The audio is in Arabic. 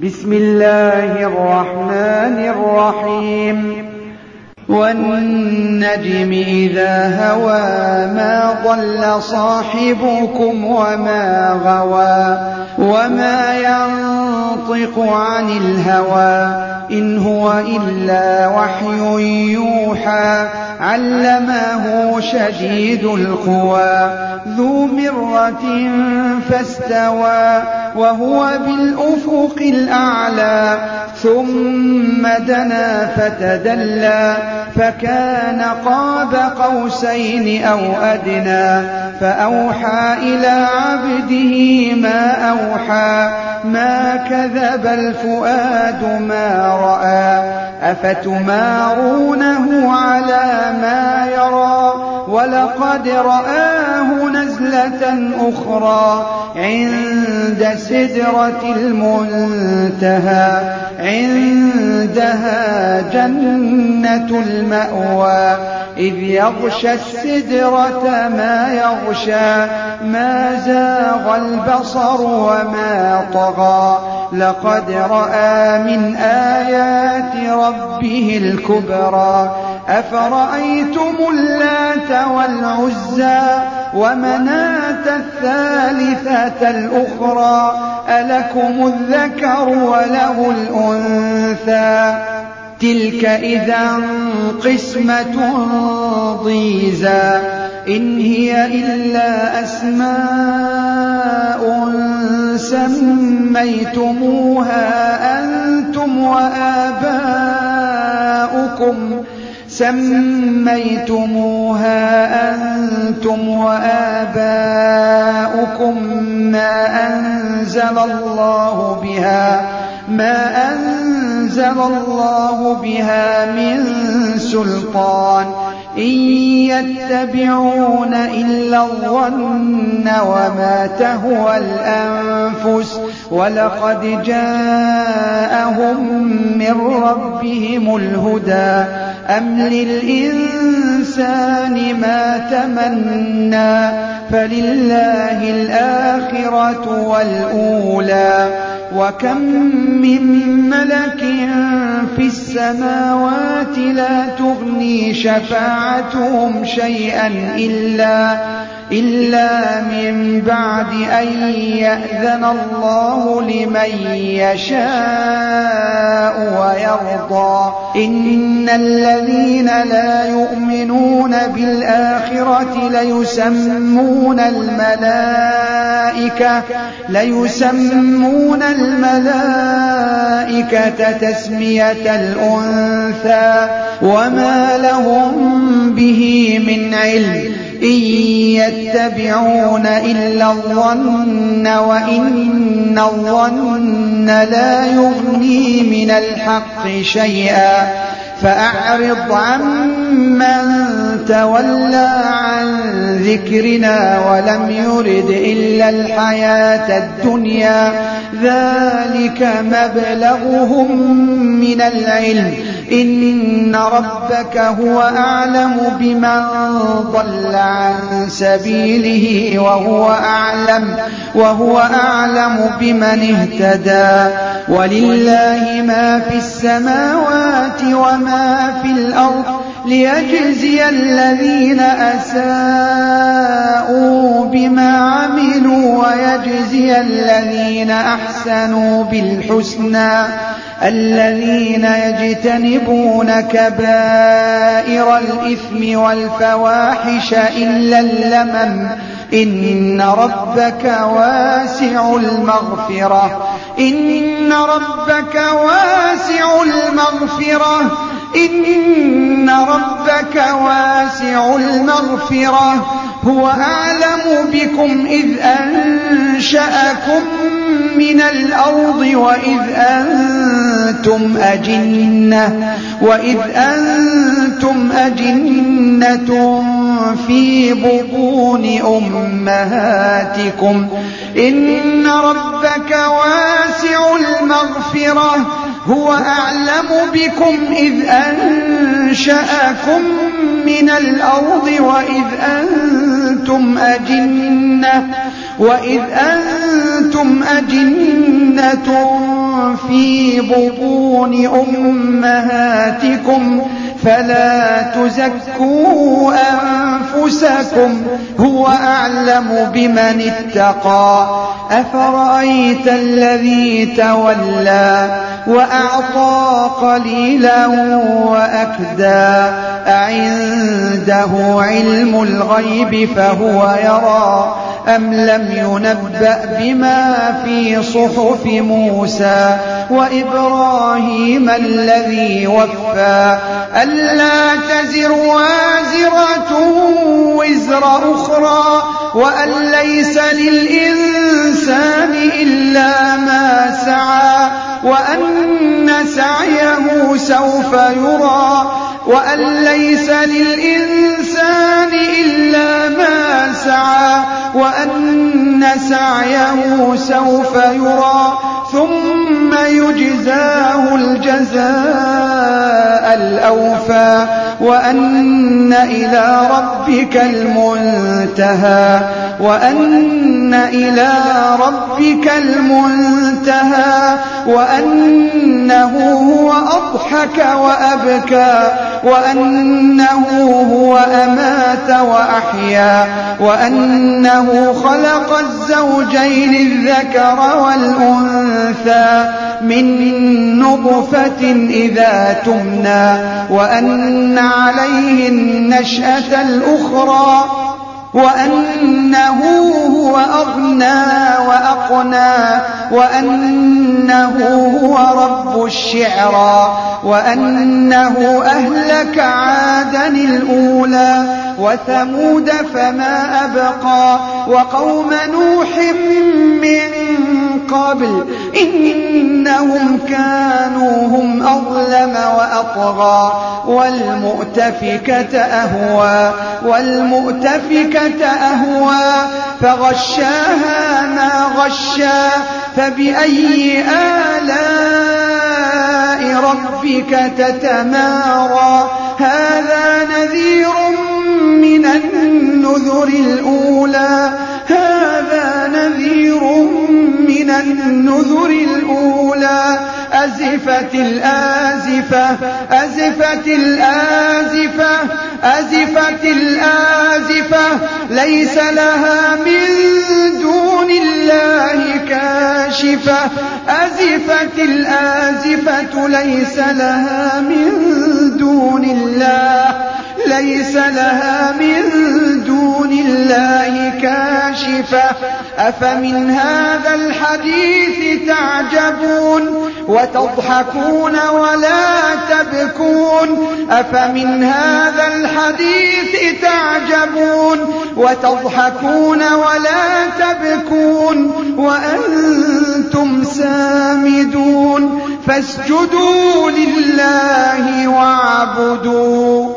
بسم الله الرحمن الرحيم والنجم إذا هوى ما ضل صاحبكم وما غوى وما ينطق عن الهوى إن هو إلا وحي يوحى علمه شديد القوى ذو مرة فاستوى وهو بالأفق الأعلى ثم دنا فتدلى فكان قاب قوسين أو أدنى فأوحى إلى عبده ما أوحى ما كذب الفؤاد ما رأى أفتمارونه على ما يرى ولقد رآه نزلة أخرى عند سدرة المنتهى عندها جنة المأوى إذ يغشى السدرة ما يغشى ما زاغ البصر وما طغى لقد رأى من آيات ربه الكبرى أفرأيتم اللات والعزى ومناة الثالثة الأخرى ألكم الذكر وله الأنثى تلك إذا قسمة ضيزى إن هي إلا أسماء سميتموها أنتم وآباؤكم ما أنزل الله بها من سلطان إن يتبعون إلا الظن وما تهوى الأنفس ولقد جاءهم من ربهم الهدى أم للإنسان ما تمنى فلله الآخرة والأولى وكم من ملك في السماوات لا تغني شفاعتهم شيئا إلا من بعد أن يأذن الله لمن يشاء ويرضى إن الذين لا يؤمنون بالآخرة ليسمون الملائكة تسمية الأنثى وما لهم به من علم إن يتبعون إلا الظن وإن الظن لا يغني من الحق شيئا فأعرض عمن تولى عن ذكرنا ولم يرد إلا الحياة الدنيا ذلك مبلغهم من العلم إن ربك هو أعلم بمن ضل عن سبيله وهو أعلم بمن اهتدى ولله ما في السماوات وما في الأرض ليجزي الذين أساءوا بما عملوا ويجزي الذين أحسنوا بالحسنى الذين يجتنبون كبائر الإثم والفواحش إلا اللمم إن ربك واسع المغفرة إن ربك واسع المغفرة هو أعلم بكم إذ أنشأكم من الأرض وإذ أنتم أجنة في بطون أمهاتكم إن ربك واسع المغفرة هو أعلم بكم إذ أنشأكم من الأرض وإذ أنتم أنتم أجنة في بطون أمهاتكم فلا تزكوا أنفسكم هو أعلم بمن اتقى أفرأيت الذي تولى وأعطى قليلا وأكدى أعنده علم الغيب فهو يرى أم لم ينبأ بما في صحف موسى وإبراهيم الذي وفى ألا تزر وازرة وزر أخرى وأن ليس للإنسان إلا ما سعى وأن سعيه سوف يرى وأن ليس للإنسان إلا ما سعى وأن سعيه سوف يرى ثم يجزاه الجزاء الأوفى وأن إلى ربك المنتهى وأن إلى ربك المنتهى وأنه هو أضحك وأبكى وأنه هو أمات وأحيا وأنه خلق الزوجين الذكر والأنثى من نطفة إذا تمنى وأن عليه النشأة الأخرى وأنه هو أغنى وأقنى وأنه هو رب الشعرى وأنه أهلك عادا الأولى وثمود فما أبقى وقوم نوح من قبل إنهم كانوا هم أظلم وأطغى والمؤتفكة أهوى فغشاها ما غشا فبأي آلاء ربك تتمارى هذا نذير من النذر الأولى أزفت الآزفة ليس لها من دون الله كاشفة أزفت الآزفة ليس لها من دون الله كاشفة أفمن هذا الحديث تعجبون وتضحكون ولا تبكون أفمن هذا الحديث تعجبون وتضحكون ولا تبكون وأنتم سامدون فاسجدوا لله واعبدوا